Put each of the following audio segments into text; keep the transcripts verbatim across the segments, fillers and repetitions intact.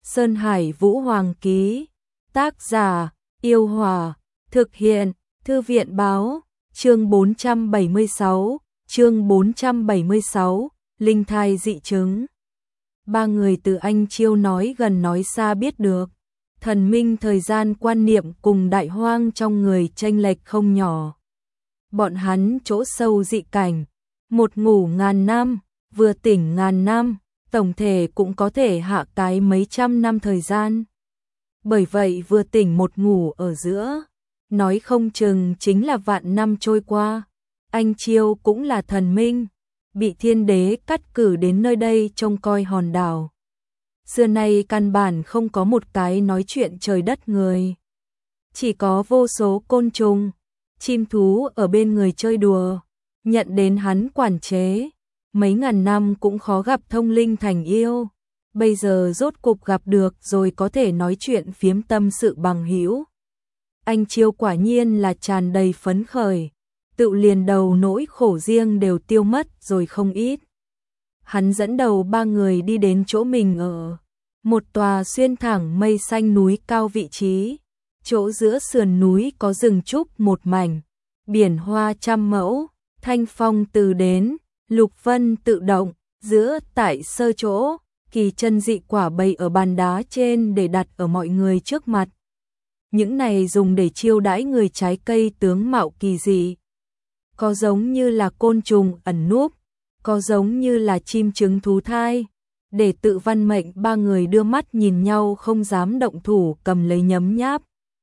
Sơn Hải Vũ Hoàng ký. Tác giả: Yêu Hòa. Thực hiện: Thư viện báo. Chương bốn trăm bảy mươi sáu. Chương bốn trăm bảy mươi sáu. Linh thai dị chứng. Ba người từ Anh Chiêu nói gần nói xa biết được, thần minh thời gian quan niệm cùng Đại Hoang trong người chênh lệch không nhỏ. Bọn hắn chỗ sâu dị cảnh, một ngủ ngàn năm, vừa tỉnh ngàn năm, tổng thể cũng có thể hạ cái mấy trăm năm thời gian. Bởi vậy vừa tỉnh một ngủ ở giữa, nói không chừng chính là vạn năm trôi qua. Anh Chiêu cũng là thần minh, bị thiên đế cắt cử đến nơi đây trông coi hòn đảo. Xưa nay căn bản không có một cái nói chuyện trời đất người. Chỉ có vô số côn trùng, chim thú ở bên người chơi đùa, nhận đến hắn quản chế. Mấy ngàn năm cũng khó gặp thông linh thành yêu. Bây giờ rốt cục gặp được rồi, có thể nói chuyện phiếm tâm sự bằng hữu. Anh Chiêu quả nhiên là tràn đầy phấn khởi, tự liền đầu nỗi khổ riêng đều tiêu mất rồi không ít. Hắn dẫn đầu ba người đi đến chỗ mình ở, một tòa xuyên thẳng mây xanh núi cao vị trí. Chỗ giữa sườn núi có rừng trúc một mảnh, biển hoa trăm mẫu, thanh phong từ đến, lục vân tự động. Giữa tại sơ chỗ, kỳ chân dị quả bày ở bàn đá trên để đặt ở mọi người trước mặt. Những này dùng để chiêu đãi người, trái cây tướng mạo kỳ dị. Có giống như là côn trùng ẩn núp, có giống như là chim trứng thú thai. Để tự văn mệnh, ba người đưa mắt nhìn nhau không dám động thủ, cầm lấy nhấm nháp.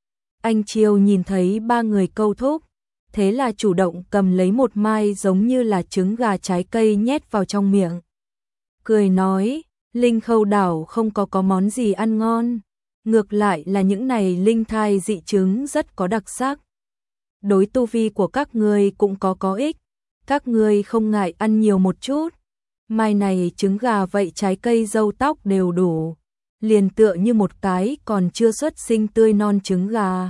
Anh Chiêu nhìn thấy ba người câu thúc, thế là chủ động cầm lấy một mai giống như là trứng gà trái cây nhét vào trong miệng. Cười nói, Linh Khâu đảo không có có món gì ăn ngon, ngược lại là những này linh thai dị chứng rất có đặc sắc. Đối tu vi của các ngươi cũng có có ích, các ngươi không ngại ăn nhiều một chút. Mai này trứng gà vậy trái cây râu tóc đều đủ, liền tựa như một cái còn chưa xuất sinh tươi non trứng gà.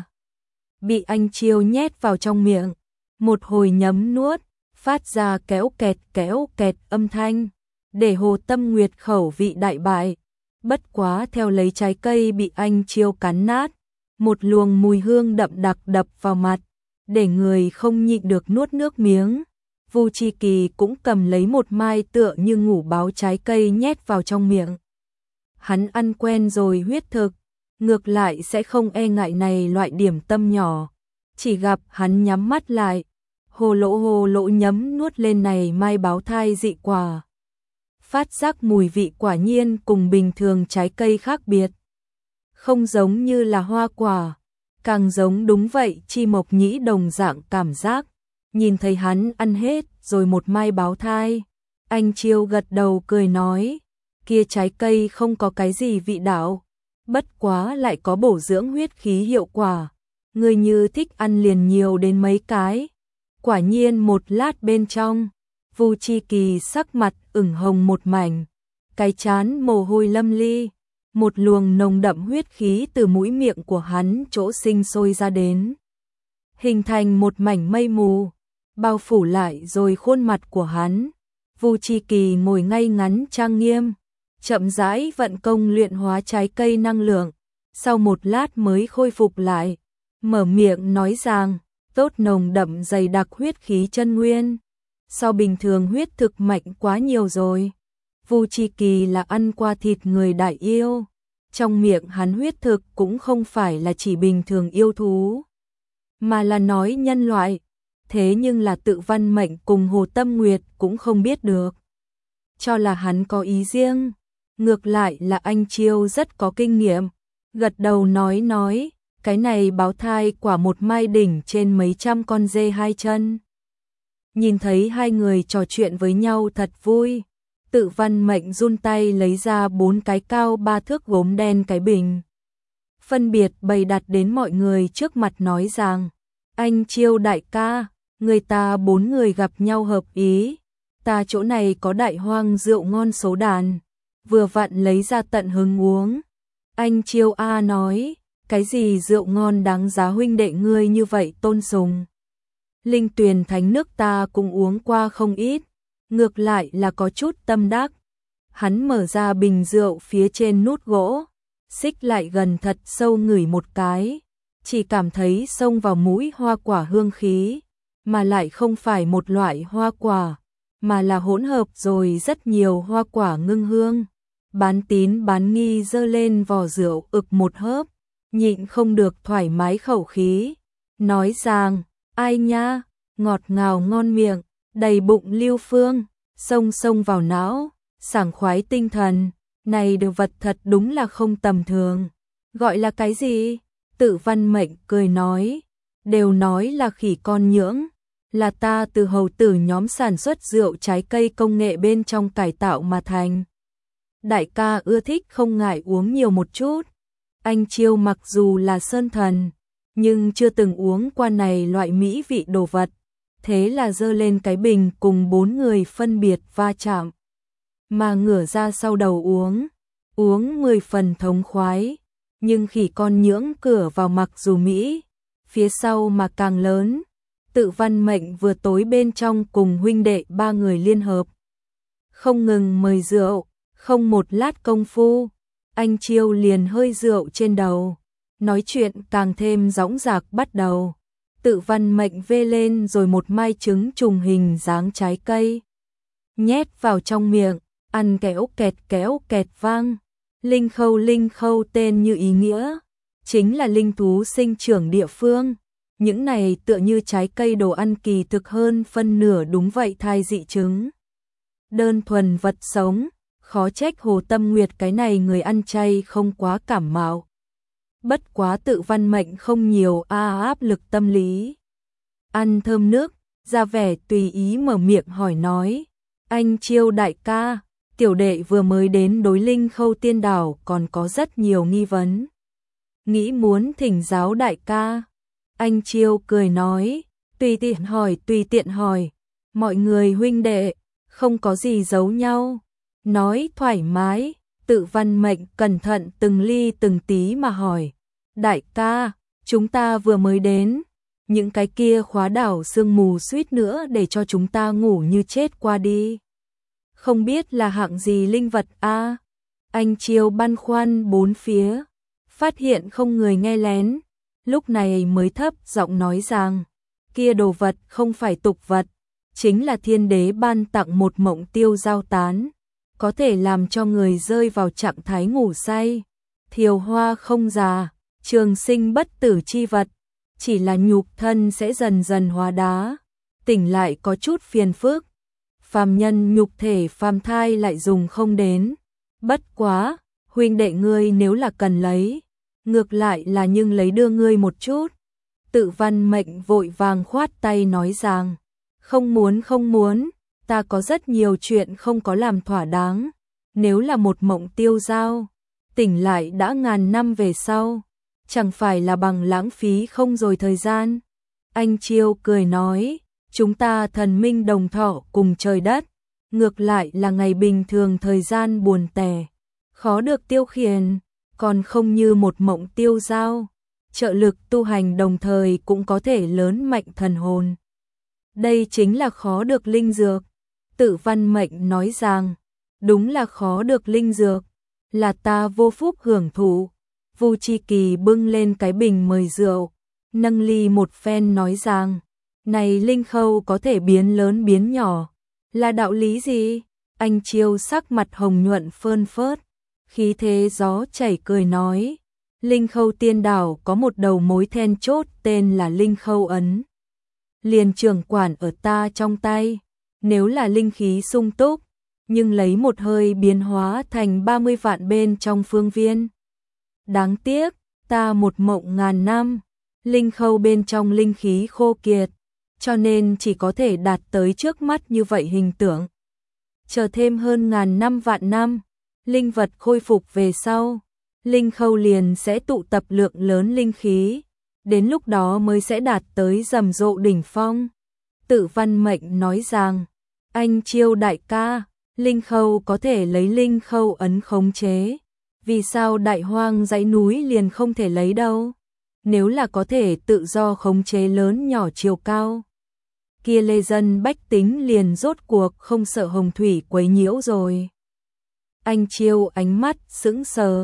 Bị anh Chiêu nhét vào trong miệng, một hồi nhấm nuốt, phát ra kéo kẹt kéo kẹt âm thanh, để Hồ Tâm Nguyệt khẩu vị đại bại. Bất quá theo lấy trái cây bị anh Chiêu cắn nát, một luồng mùi hương đậm đặc đập vào mặt, để người không nhịn được nuốt nước miếng. Vu Chi Kỳ cũng cầm lấy một mai tựa như ngủ báo trái cây nhét vào trong miệng. Hắn ăn quen rồi huyết thực, ngược lại sẽ không e ngại này loại điểm tâm nhỏ. Chỉ gặp hắn nhắm mắt lại, hồ lỗ hồ lỗ nhấm nuốt lên này mai báo thai dị quả. Phát giác mùi vị quả nhiên cùng bình thường trái cây khác biệt. Không giống như là hoa quả, càng giống đúng vậy chi mộc nhĩ đồng dạng cảm giác. Nhìn thấy hắn ăn hết rồi một mai báo thai, anh Chiêu gật đầu cười nói, kia trái cây không có cái gì vị đạo, bất quá lại có bổ dưỡng huyết khí hiệu quả. Người như thích ăn liền nhiều đến mấy cái. Quả nhiên một lát bên trong, Vu Chi Kỳ sắc mặt ửng hồng một mảnh, cái chán mồ hôi lâm ly, một luồng nồng đậm huyết khí từ mũi miệng của hắn chỗ sinh sôi ra đến, hình thành một mảnh mây mù, bao phủ lại rồi khuôn mặt của hắn. Vu Chi Kỳ ngồi ngay ngắn trang nghiêm, chậm rãi vận công luyện hóa trái cây năng lượng, sau một lát mới khôi phục lại, mở miệng nói rằng, tốt nồng đậm dày đặc huyết khí chân nguyên, so bình thường huyết thực mạnh quá nhiều rồi. Vu Chi Kỳ là ăn qua thịt người đại yêu, trong miệng hắn huyết thực cũng không phải là chỉ bình thường yêu thú, mà là nói nhân loại. Thế nhưng là tự văn mệnh cùng Hồ Tâm Nguyệt cũng không biết được, cho là hắn có ý riêng. Ngược lại là anh Chiêu rất có kinh nghiệm, gật đầu nói nói, cái này báo thai quả một mai đỉnh trên mấy trăm con dê hai chân. Nhìn thấy hai người trò chuyện với nhau thật vui, tự văn mệnh run tay lấy ra bốn cái cao ba thước gốm đen cái bình, phân biệt bày đặt đến mọi người trước mặt nói rằng, anh Chiêu đại ca, người ta bốn người gặp nhau hợp ý, ta chỗ này có Đại Hoang rượu ngon số đàn, vừa vặn lấy ra tận hứng uống. Anh Chiêu A nói, cái gì rượu ngon đáng giá huynh đệ ngươi như vậy tôn sùng. Linh Tuyền thánh nước ta cũng uống qua không ít, ngược lại là có chút tâm đắc. Hắn mở ra bình rượu phía trên nút gỗ, xích lại gần thật sâu ngửi một cái, chỉ cảm thấy xông vào mũi hoa quả hương khí, mà lại không phải một loại hoa quả, mà là hỗn hợp rồi rất nhiều hoa quả ngưng hương. Bán tín bán nghi giơ lên vò rượu ực một hớp, nhịn không được thoải mái khẩu khí, nói rằng, ai nha, ngọt ngào ngon miệng, đầy bụng lưu phương, xông xông vào não, sảng khoái tinh thần, này đồ vật thật đúng là không tầm thường. Gọi là cái gì? Tự Văn Mệnh cười nói, đều nói là khỉ con nhưỡng, là ta từ hầu tử nhóm sản xuất rượu trái cây công nghệ bên trong cải tạo mà thành. Đại ca ưa thích không ngại uống nhiều một chút. Anh Chiêu mặc dù là sơn thần, nhưng chưa từng uống qua này loại mỹ vị đồ vật, thế là giơ lên cái bình cùng bốn người phân biệt va chạm, mà ngửa ra sau đầu uống, uống mười phần thống khoái, nhưng khỉ con nhưỡng cửa vào mặc dù Mỹ, phía sau mà càng lớn. Tự Văn Mệnh vừa tối bên trong cùng huynh đệ ba người liên hợp, không ngừng mời rượu, không một lát công phu, anh Chiêu liền hơi rượu trên đầu, nói chuyện càng thêm dõng dạc bắt đầu. Tự Văn Mệnh vê lên rồi một mai trứng trùng hình dáng trái cây, nhét vào trong miệng, ăn kéo kẹt kéo kẹt vang. Linh Khâu Linh Khâu tên như ý nghĩa, chính là linh thú sinh trưởng địa phương. Những này tựa như trái cây đồ ăn kỳ thực hơn phân nửa đúng vậy thai dị trứng. Đơn thuần vật sống, khó trách Hồ Tâm Nguyệt cái này người ăn chay không quá cảm mạo. Bất quá Tự Văn Mệnh không nhiều a áp lực tâm lý. Ăn thơm nước, ra vẻ tùy ý mở miệng hỏi nói, anh Chiêu đại ca, tiểu đệ vừa mới đến đối Linh Khâu Tiên Đảo còn có rất nhiều nghi vấn, nghĩ muốn thỉnh giáo đại ca. Anh Chiêu cười nói, tùy tiện hỏi tùy tiện hỏi, mọi người huynh đệ, không có gì giấu nhau, nói thoải mái. Tự Văn Mệnh cẩn thận từng ly từng tí mà hỏi, đại ca, chúng ta vừa mới đến, những cái kia khóa đảo sương mù suýt nữa để cho chúng ta ngủ như chết qua đi, không biết là hạng gì linh vật a? Anh Chiêu băn khoăn bốn phía, phát hiện không người nghe lén, lúc này mới thấp giọng nói rằng, kia đồ vật không phải tục vật, chính là thiên đế ban tặng một mộng tiêu giao tán, có thể làm cho người rơi vào trạng thái ngủ say, thiều hoa không già, trường sinh bất tử chi vật, chỉ là nhục thân sẽ dần dần hóa đá, tỉnh lại có chút phiền phức, phàm nhân nhục thể phàm thai lại dùng không đến. Bất quá, huynh đệ ngươi nếu là cần lấy, ngược lại là nhưng lấy đưa ngươi một chút. Tự Văn Mệnh vội vàng khoát tay nói rằng, không muốn không muốn, ta có rất nhiều chuyện không có làm thỏa đáng, nếu là một mộng tiêu dao, tỉnh lại đã ngàn năm về sau, chẳng phải là bằng lãng phí không rồi thời gian. Anh Chiêu cười nói, chúng ta thần minh đồng thọ cùng trời đất, ngược lại là ngày bình thường thời gian buồn tẻ, khó được tiêu khiển, còn không như một mộng tiêu dao, trợ lực tu hành đồng thời cũng có thể lớn mạnh thần hồn. Đây chính là khó được linh dược. Tự Văn Mệnh nói rằng, đúng là khó được linh dược, là ta vô phúc hưởng thụ. Vu Chi Kỳ bưng lên cái bình mời rượu, nâng ly một phen nói rằng, này Linh Khâu có thể biến lớn biến nhỏ, là đạo lý gì? Anh Chiêu sắc mặt hồng nhuận phơn phớt, khí thế gió chảy cười nói, Linh Khâu Tiên Đảo có một đầu mối then chốt tên là Linh Khâu Ấn. Liền trưởng quản ở ta trong tay, nếu là linh khí sung túc, nhưng lấy một hơi biến hóa thành ba mươi vạn bên trong phương viên. Đáng tiếc, ta một mộng ngàn năm, Linh Khâu bên trong linh khí khô kiệt, cho nên chỉ có thể đạt tới trước mắt như vậy hình tượng. Chờ thêm hơn ngàn năm vạn năm, linh vật khôi phục về sau, Linh Khâu liền sẽ tụ tập lượng lớn linh khí, đến lúc đó mới sẽ đạt tới rầm rộ đỉnh phong. Tự Văn Mệnh nói rằng, anh Chiêu đại ca, Linh Khâu có thể lấy Linh Khâu ấn khống chế, vì sao đại hoang dãy núi liền không thể lấy đâu? Nếu là có thể tự do khống chế lớn nhỏ chiều cao, kia lê dân bách tính liền rốt cuộc không sợ hồng thủy quấy nhiễu rồi. Anh Chiêu ánh mắt sững sờ,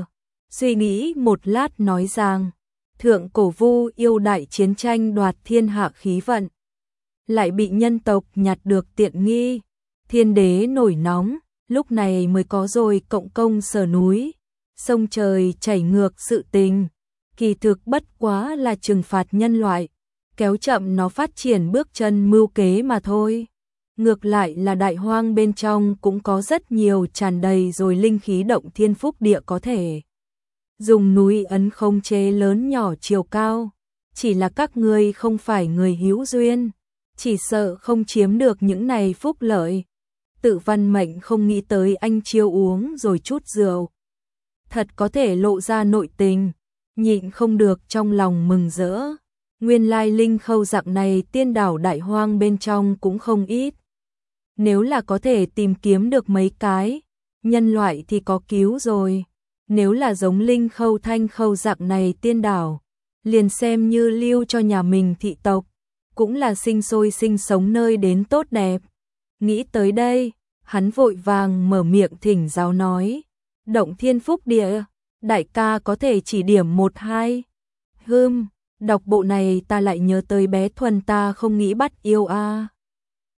suy nghĩ một lát nói rằng, thượng cổ vu yêu đại chiến tranh đoạt thiên hạ khí vận, lại bị nhân tộc nhặt được tiện nghi, thiên đế nổi nóng, lúc này mới có rồi cộng công sờ núi, sông trời chảy ngược sự tình, kỳ thực bất quá là trừng phạt nhân loại, kéo chậm nó phát triển bước chân mưu kế mà thôi. Ngược lại là đại hoang bên trong cũng có rất nhiều tràn đầy rồi linh khí động thiên phúc địa có thể dùng núi ấn không chế lớn nhỏ chiều cao, chỉ là các ngươi không phải người hữu duyên, chỉ sợ không chiếm được những này phúc lợi. Tự Văn Mệnh không nghĩ tới anh chiêu uống rồi chút rượu, thật có thể lộ ra nội tình, nhịn không được trong lòng mừng rỡ. Nguyên lai linh khâu dạng này tiên đảo đại hoang bên trong cũng không ít. Nếu là có thể tìm kiếm được mấy cái, nhân loại thì có cứu rồi. Nếu là giống linh khâu thanh khâu dạng này tiên đảo, liền xem như lưu cho nhà mình thị tộc, cũng là sinh sôi sinh sống nơi đến tốt đẹp. Nghĩ tới đây, hắn vội vàng mở miệng thỉnh giáo nói, động thiên phúc địa, đại ca có thể chỉ điểm một hai. Hừm, đọc bộ này ta lại nhớ tới bé Thuần ta không nghĩ bắt yêu a. À.